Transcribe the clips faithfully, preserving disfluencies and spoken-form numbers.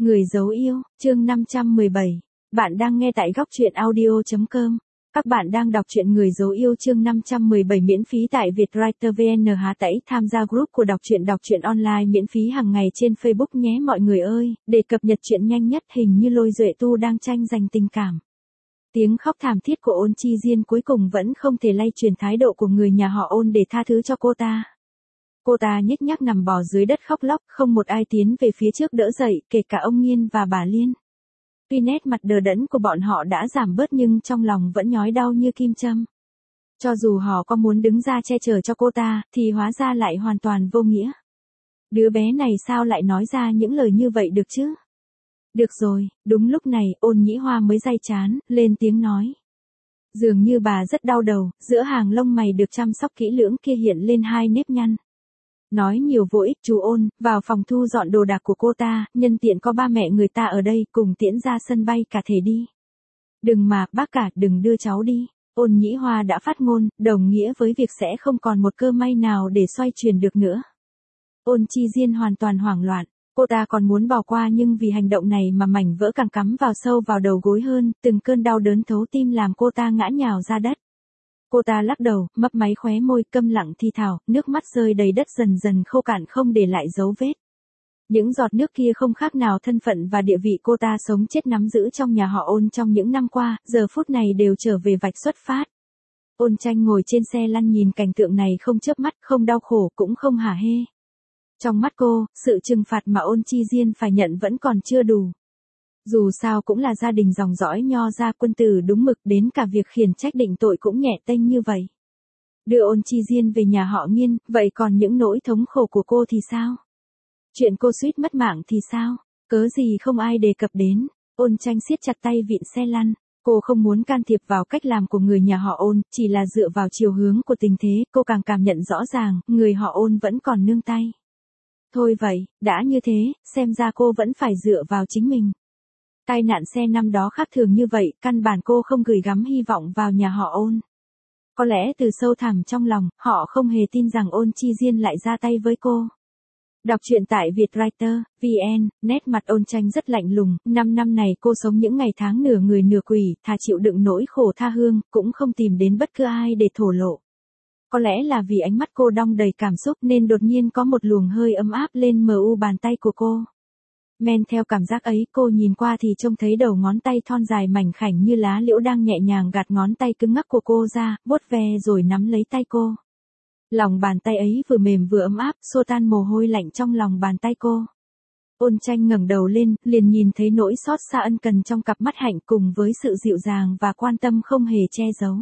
Người dấu yêu, chương năm trăm mười bảy. Bạn đang nghe tại góc truyện audio chấm com. Các bạn đang đọc truyện Người dấu yêu chương năm trăm mười bảy miễn phí tại Vietwriter vê en. Há tẩy tham gia group của đọc truyện đọc truyện online miễn phí hàng ngày trên Facebook nhé mọi người ơi, để cập nhật chuyện nhanh nhất. Hình như Lôi Duệ Tu đang tranh giành tình cảm. Tiếng khóc thảm thiết của Ôn Chi Diên cuối cùng vẫn không thể lay chuyển thái độ của người nhà họ Ôn để tha thứ cho cô ta. Cô ta nhếch nhác nằm bò dưới đất khóc lóc, không một ai tiến về phía trước đỡ dậy, kể cả ông Nghiên và bà Liên. Tuy nét mặt đờ đẫn của bọn họ đã giảm bớt nhưng trong lòng vẫn nhói đau như kim châm. Cho dù họ có muốn đứng ra che chở cho cô ta, thì hóa ra lại hoàn toàn vô nghĩa. Đứa bé này sao lại nói ra những lời như vậy được chứ? Được rồi, đúng lúc này, Ôn Nhĩ Hoa mới day chán, lên tiếng nói. Dường như bà rất đau đầu, giữa hàng lông mày được chăm sóc kỹ lưỡng kia hiện lên hai nếp nhăn. Nói nhiều vô ích, chú Ôn, vào phòng thu dọn đồ đạc của cô ta, nhân tiện có ba mẹ người ta ở đây, cùng tiễn ra sân bay cả thể đi. Đừng mà, bác cả, đừng đưa cháu đi. Ôn Nhĩ Hoa đã phát ngôn, đồng nghĩa với việc sẽ không còn một cơ may nào để xoay chuyển được nữa. Ôn Chi Diên hoàn toàn hoảng loạn, cô ta còn muốn bỏ qua nhưng vì hành động này mà mảnh vỡ càng cắm vào sâu vào đầu gối hơn, từng cơn đau đớn thấu tim làm cô ta ngã nhào ra đất. Cô ta lắc đầu, mấp máy khóe môi, câm lặng thi thào, nước mắt rơi đầy đất dần dần khô cạn không để lại dấu vết. Những giọt nước kia không khác nào thân phận và địa vị cô ta sống chết nắm giữ trong nhà họ Ôn trong những năm qua, giờ phút này đều trở về vạch xuất phát. Ôn Tranh ngồi trên xe lăn nhìn cảnh tượng này không chớp mắt, không đau khổ, cũng không hả hê. Trong mắt cô, sự trừng phạt mà Ôn Chi Diên phải nhận vẫn còn chưa đủ. Dù sao cũng là gia đình dòng dõi Nho gia quân tử đúng mực, đến cả việc khiển trách định tội cũng nhẹ tênh như vậy. Đưa Ôn Chi Diên về nhà họ Nghiên, vậy còn những nỗi thống khổ của cô thì sao? Chuyện cô suýt mất mạng thì sao? Cớ gì không ai đề cập đến? Ôn Tranh siết chặt tay vịn xe lăn. Cô không muốn can thiệp vào cách làm của người nhà họ Ôn, chỉ là dựa vào chiều hướng của tình thế, cô càng cảm nhận rõ ràng, người họ Ôn vẫn còn nương tay. Thôi vậy, đã như thế, xem ra cô vẫn phải dựa vào chính mình. Tai nạn xe năm đó khác thường như vậy, căn bản cô không gửi gắm hy vọng vào nhà họ Ôn. Có lẽ từ sâu thẳm trong lòng, họ không hề tin rằng Ôn Chi Diên lại ra tay với cô. Đọc truyện tại Vietwriter vê en, nét mặt Ôn Tranh rất lạnh lùng, năm năm này cô sống những ngày tháng nửa người nửa quỷ, thà chịu đựng nỗi khổ tha hương, cũng không tìm đến bất cứ ai để thổ lộ. Có lẽ là vì ánh mắt cô đong đầy cảm xúc nên đột nhiên có một luồng hơi ấm áp lên mờ u bàn tay của cô. Men theo cảm giác ấy, cô nhìn qua thì trông thấy đầu ngón tay thon dài mảnh khảnh như lá liễu đang nhẹ nhàng gạt ngón tay cứng ngắc của cô ra, vuốt ve rồi nắm lấy tay cô. Lòng bàn tay ấy vừa mềm vừa ấm áp, xua tan mồ hôi lạnh trong lòng bàn tay cô. Ôn Tranh ngẩng đầu lên, liền nhìn thấy nỗi xót xa ân cần trong cặp mắt hạnh cùng với sự dịu dàng và quan tâm không hề che giấu.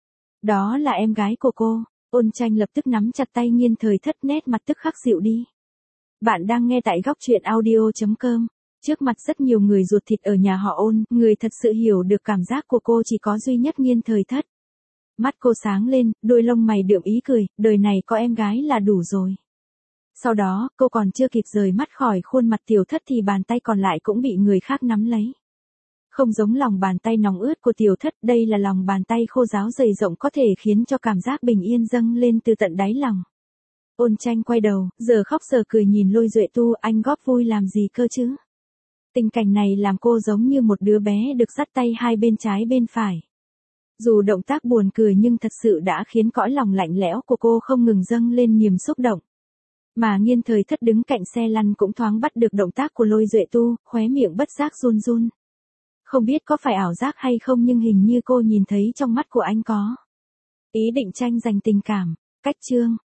Đó là em gái của cô. Ôn Tranh lập tức nắm chặt tay Nghiên Thời Thất, nét mặt tức khắc dịu đi. Bạn đang nghe tại góc truyện audio chấm com. Trước mặt rất nhiều người ruột thịt ở nhà họ Ôn, người thật sự hiểu được cảm giác của cô chỉ có duy nhất Nghiên Thời Thất. Mắt cô sáng lên, đôi lông mày đượm ý cười, đời này có em gái là đủ rồi. Sau đó, cô còn chưa kịp rời mắt khỏi khuôn mặt Tiểu Thất thì bàn tay còn lại cũng bị người khác nắm lấy. Không giống lòng bàn tay nóng ướt của Tiểu Thất, đây là lòng bàn tay khô ráo dày rộng có thể khiến cho cảm giác bình yên dâng lên từ tận đáy lòng. Ôn Tranh quay đầu, giờ khóc giờ cười nhìn Lôi Duệ Tu, anh góp vui làm gì cơ chứ? Tình cảnh này làm cô giống như một đứa bé được dắt tay hai bên trái bên phải. Dù động tác buồn cười nhưng thật sự đã khiến cõi lòng lạnh lẽo của cô không ngừng dâng lên niềm xúc động. Mà Nghiên Thời Thất đứng cạnh xe lăn cũng thoáng bắt được động tác của Lôi Duệ Tu, khóe miệng bất giác run run. Không biết có phải ảo giác hay không nhưng hình như cô nhìn thấy trong mắt của anh có ý định tranh giành tình cảm. Cách chương